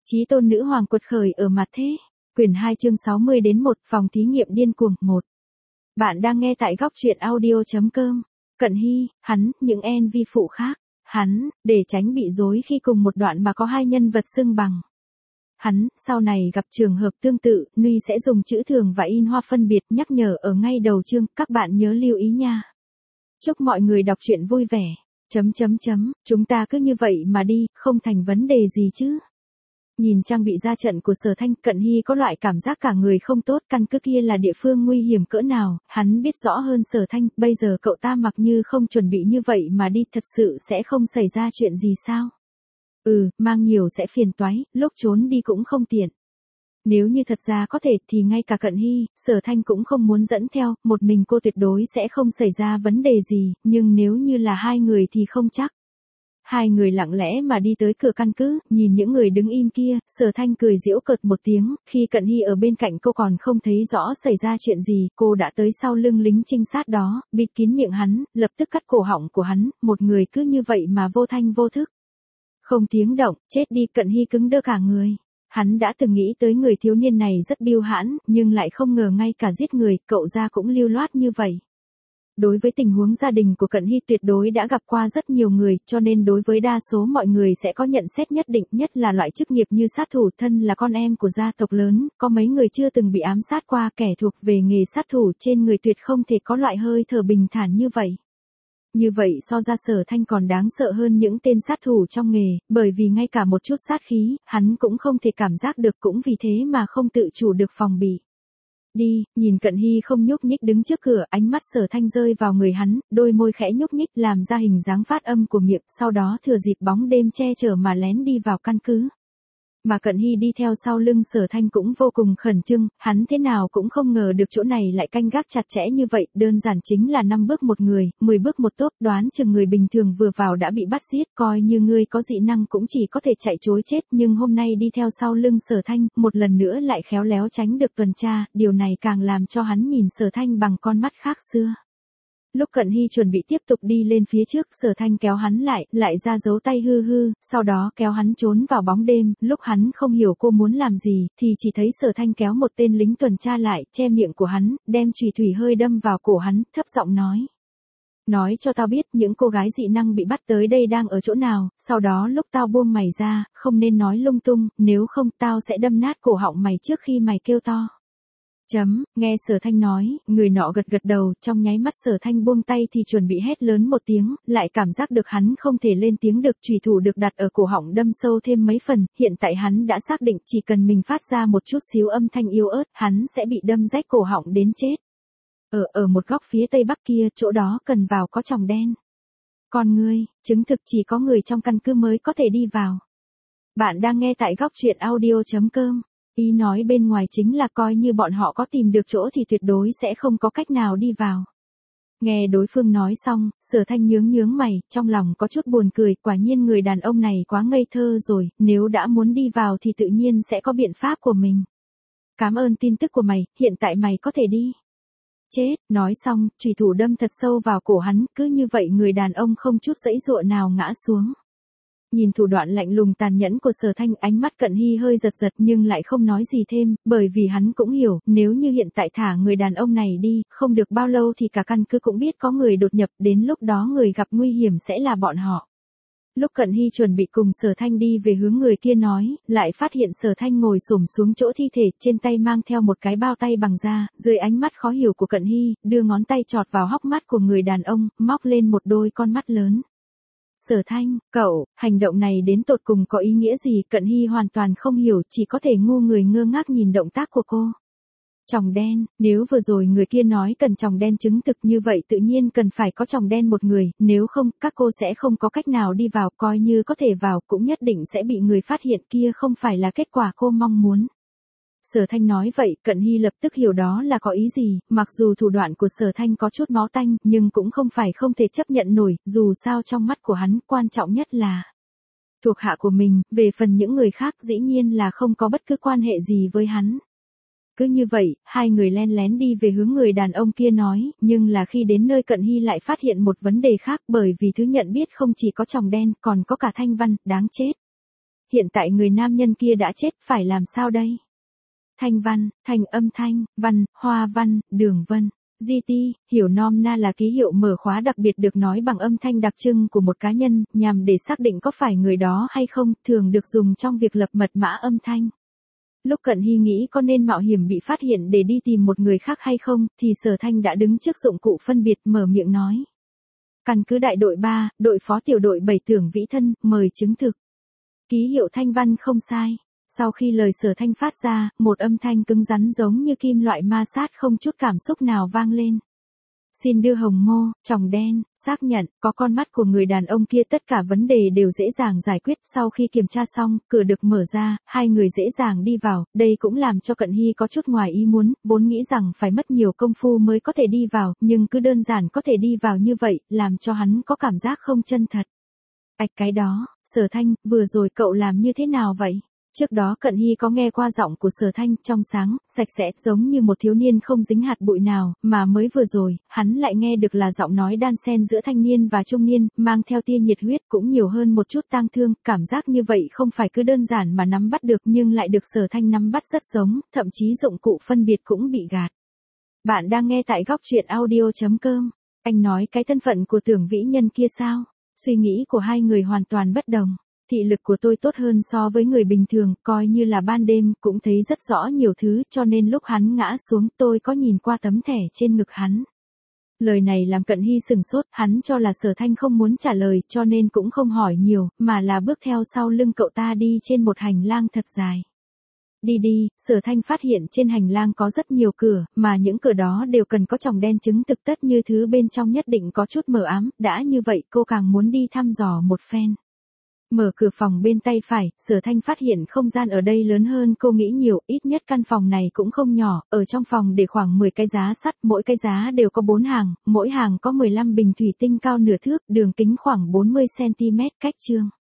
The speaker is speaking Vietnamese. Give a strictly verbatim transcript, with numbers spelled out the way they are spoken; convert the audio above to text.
Chí tôn nữ hoàng quật khởi ở mặt thế. Quyển hai chương sáu mươi đến một, phòng thí nghiệm điên cuồng một. Bạn đang nghe tại góc truyện audio chấm com. Cận Hy, hắn, những en vi phụ khác. Hắn, để tránh bị rối khi cùng một đoạn mà có hai nhân vật xưng bằng. Hắn, sau này gặp trường hợp tương tự, Nuy sẽ dùng chữ thường và in hoa phân biệt nhắc nhở ở ngay đầu chương, các bạn nhớ lưu ý nha. Chúc mọi người đọc truyện vui vẻ. Chấm chấm chấm, chúng ta cứ như vậy mà đi, không thành vấn đề gì chứ. Nhìn trang bị ra trận của Sở Thanh, Cận Hy có loại cảm giác cả người không tốt, căn cứ kia là địa phương nguy hiểm cỡ nào, hắn biết rõ hơn Sở Thanh, bây giờ cậu ta mặc như không chuẩn bị như vậy mà đi thật sự sẽ không xảy ra chuyện gì sao? Ừ, mang nhiều sẽ phiền toái, lúc trốn đi cũng không tiện. Nếu như thật ra có thể thì ngay cả Cận Hy, Sở Thanh cũng không muốn dẫn theo, một mình cô tuyệt đối sẽ không xảy ra vấn đề gì, nhưng nếu như là hai người thì không chắc. Hai người lặng lẽ mà đi tới cửa căn cứ, nhìn những người đứng im kia, Sở Thanh cười giễu cợt một tiếng, khi Cận Hy ở bên cạnh cô còn không thấy rõ xảy ra chuyện gì, cô đã tới sau lưng lính trinh sát đó, bịt kín miệng hắn, lập tức cắt cổ họng của hắn, một người cứ như vậy mà vô thanh vô thức. Không tiếng động, chết đi. Cận Hy cứng đơ cả người. Hắn đã từng nghĩ tới người thiếu niên này rất biêu hãn, nhưng lại không ngờ ngay cả giết người, cậu ra cũng lưu loát như vậy. Đối với tình huống gia đình của Cận Hy tuyệt đối đã gặp qua rất nhiều người, cho nên đối với đa số mọi người sẽ có nhận xét nhất định, nhất là loại chức nghiệp như sát thủ, thân là con em của gia tộc lớn, có mấy người chưa từng bị ám sát qua, kẻ thuộc về nghề sát thủ trên người tuyệt không thể có loại hơi thở bình thản như vậy. Như vậy so ra Sở Thanh còn đáng sợ hơn những tên sát thủ trong nghề, bởi vì ngay cả một chút sát khí, hắn cũng không thể cảm giác được, cũng vì thế mà không tự chủ được phòng bị. Đi, nhìn Cận Hy không nhúc nhích đứng trước cửa, ánh mắt Sở Thanh rơi vào người hắn, đôi môi khẽ nhúc nhích làm ra hình dáng phát âm của miệng, sau đó thừa dịp bóng đêm che chở mà lén đi vào căn cứ. Mà Cận Hy đi theo sau lưng Sở Thanh cũng vô cùng khẩn trương, hắn thế nào cũng không ngờ được chỗ này lại canh gác chặt chẽ như vậy, đơn giản chính là năm bước một người, mười bước một tốp, đoán chừng người bình thường vừa vào đã bị bắt giết, coi như ngươi có dị năng cũng chỉ có thể chạy trối chết, nhưng hôm nay đi theo sau lưng Sở Thanh, một lần nữa lại khéo léo tránh được tuần tra, điều này càng làm cho hắn nhìn Sở Thanh bằng con mắt khác xưa. Lúc Cận Hy chuẩn bị tiếp tục đi lên phía trước, Sở Thanh kéo hắn lại, lại ra dấu tay hư hư, sau đó kéo hắn trốn vào bóng đêm, lúc hắn không hiểu cô muốn làm gì, thì chỉ thấy Sở Thanh kéo một tên lính tuần tra lại, che miệng của hắn, đem chùy thủy hơi đâm vào cổ hắn, thấp giọng nói. Nói cho tao biết những cô gái dị năng bị bắt tới đây đang ở chỗ nào, sau đó lúc tao buông mày ra, không nên nói lung tung, nếu không tao sẽ đâm nát cổ họng mày trước khi mày kêu to. Chấm, nghe Sở Thanh nói, người nọ gật gật đầu, trong nháy mắt Sở Thanh buông tay thì chuẩn bị hét lớn một tiếng, lại cảm giác được hắn không thể lên tiếng được, chùy thủ được đặt ở cổ họng đâm sâu thêm mấy phần, hiện tại hắn đã xác định chỉ cần mình phát ra một chút xíu âm thanh yếu ớt, hắn sẽ bị đâm rách cổ họng đến chết. Ở ở một góc phía tây bắc kia, chỗ đó cần vào có tròng đen. Còn ngươi, chứng thực chỉ có người trong căn cứ mới có thể đi vào. Bạn đang nghe tại góc truyện audio chấm com. Ý nói bên ngoài chính là coi như bọn họ có tìm được chỗ thì tuyệt đối sẽ không có cách nào đi vào. Nghe đối phương nói xong, Sở Thanh nhướng nhướng mày, trong lòng có chút buồn cười, quả nhiên người đàn ông này quá ngây thơ rồi, nếu đã muốn đi vào thì tự nhiên sẽ có biện pháp của mình. Cảm ơn tin tức của mày, hiện tại mày có thể đi. Chết, nói xong, chùy thủ đâm thật sâu vào cổ hắn, cứ như vậy người đàn ông không chút giãy giụa nào ngã xuống. Nhìn thủ đoạn lạnh lùng tàn nhẫn của Sở Thanh, ánh mắt Cận Hy hơi giật giật nhưng lại không nói gì thêm, bởi vì hắn cũng hiểu, nếu như hiện tại thả người đàn ông này đi, không được bao lâu thì cả căn cứ cũng biết có người đột nhập, đến lúc đó người gặp nguy hiểm sẽ là bọn họ. Lúc Cận Hy chuẩn bị cùng Sở Thanh đi về hướng người kia nói, lại phát hiện Sở Thanh ngồi xổm xuống chỗ thi thể, trên tay mang theo một cái bao tay bằng da, dưới ánh mắt khó hiểu của Cận Hy, đưa ngón tay chọt vào hốc mắt của người đàn ông, móc lên một đôi con mắt lớn. Sở Thanh, cậu, hành động này đến tột cùng có ý nghĩa gì? Cận Hy hoàn toàn không hiểu, chỉ có thể ngu người ngơ ngác nhìn động tác của cô. Tròng đen, nếu vừa rồi người kia nói cần tròng đen chứng thực như vậy tự nhiên cần phải có tròng đen một người, nếu không, các cô sẽ không có cách nào đi vào, coi như có thể vào cũng nhất định sẽ bị người phát hiện, kia không phải là kết quả cô mong muốn. Sở Thanh nói vậy, Cận Hy lập tức hiểu đó là có ý gì, mặc dù thủ đoạn của Sở Thanh có chút máu tanh, nhưng cũng không phải không thể chấp nhận nổi, dù sao trong mắt của hắn, quan trọng nhất là thuộc hạ của mình, về phần những người khác dĩ nhiên là không có bất cứ quan hệ gì với hắn. Cứ như vậy, hai người len lén đi về hướng người đàn ông kia nói, nhưng là khi đến nơi Cận Hy lại phát hiện một vấn đề khác, bởi vì thứ nhận biết không chỉ có tròng đen, còn có cả thanh văn, đáng chết. hiện tại người nam nhân kia đã chết, phải làm sao đây? Thanh văn, thanh âm thanh, văn, hoa văn, đường vân. giê tê, hiểu nôm na là ký hiệu mở khóa đặc biệt được nói bằng âm thanh đặc trưng của một cá nhân, nhằm để xác định có phải người đó hay không, thường được dùng trong việc lập mật mã âm thanh. Lúc Cận Hy nghĩ có nên mạo hiểm bị phát hiện để đi tìm một người khác hay không, thì Sở Thanh đã đứng trước dụng cụ phân biệt mở miệng nói. Căn cứ đại đội ba, đội phó tiểu đội bảy Tưởng Vĩ Thân, mời chứng thực. Ký hiệu thanh văn không sai. Sau khi lời Sở Thanh phát ra, một âm thanh cứng rắn giống như kim loại ma sát không chút cảm xúc nào vang lên. Xin đưa hồng mô, tròng đen, xác nhận, có con mắt của người đàn ông kia, tất cả vấn đề đều dễ dàng giải quyết. Sau khi kiểm tra xong, cửa được mở ra, hai người dễ dàng đi vào, đây cũng làm cho Cận Hy có chút ngoài ý muốn, vốn nghĩ rằng phải mất nhiều công phu mới có thể đi vào, nhưng cứ đơn giản có thể đi vào như vậy, làm cho hắn có cảm giác không chân thật. Ạch cái đó, Sở Thanh, vừa rồi cậu làm như thế nào vậy? Trước đó Cận Hy có nghe qua giọng của Sở Thanh, trong sáng, sạch sẽ, giống như một thiếu niên không dính hạt bụi nào, mà mới vừa rồi, hắn lại nghe được là giọng nói đan xen giữa thanh niên và trung niên, mang theo tia nhiệt huyết, cũng nhiều hơn một chút tang thương, cảm giác như vậy không phải cứ đơn giản mà nắm bắt được, nhưng lại được Sở Thanh nắm bắt rất giống, thậm chí dụng cụ phân biệt cũng bị gạt. Bạn đang nghe tại góc truyện audio chấm com. Anh nói cái thân phận của Tưởng Vĩ Nhân kia sao? Suy nghĩ của hai người hoàn toàn bất đồng. Thị lực của tôi tốt hơn so với người bình thường, coi như là ban đêm, cũng thấy rất rõ nhiều thứ, cho nên lúc hắn ngã xuống tôi có nhìn qua tấm thẻ trên ngực hắn. Lời này làm Cận Hy sừng sốt, hắn cho là Sở Thanh không muốn trả lời, cho nên cũng không hỏi nhiều, mà là bước theo sau lưng cậu ta đi trên một hành lang thật dài. Đi đi, Sở Thanh phát hiện trên hành lang có rất nhiều cửa, mà những cửa đó đều cần có tròng đen chứng thực, tất như thứ bên trong nhất định có chút mờ ám, đã như vậy cô càng muốn đi thăm dò một phen. Mở cửa phòng bên tay phải, Sở Thanh phát hiện không gian ở đây lớn hơn cô nghĩ nhiều, ít nhất căn phòng này cũng không nhỏ, ở trong phòng để khoảng mười cái giá sắt, mỗi cái giá đều có bốn hàng, mỗi hàng có mười lăm bình thủy tinh cao nửa thước, đường kính khoảng bốn mươi xăng ti mét, cách chương.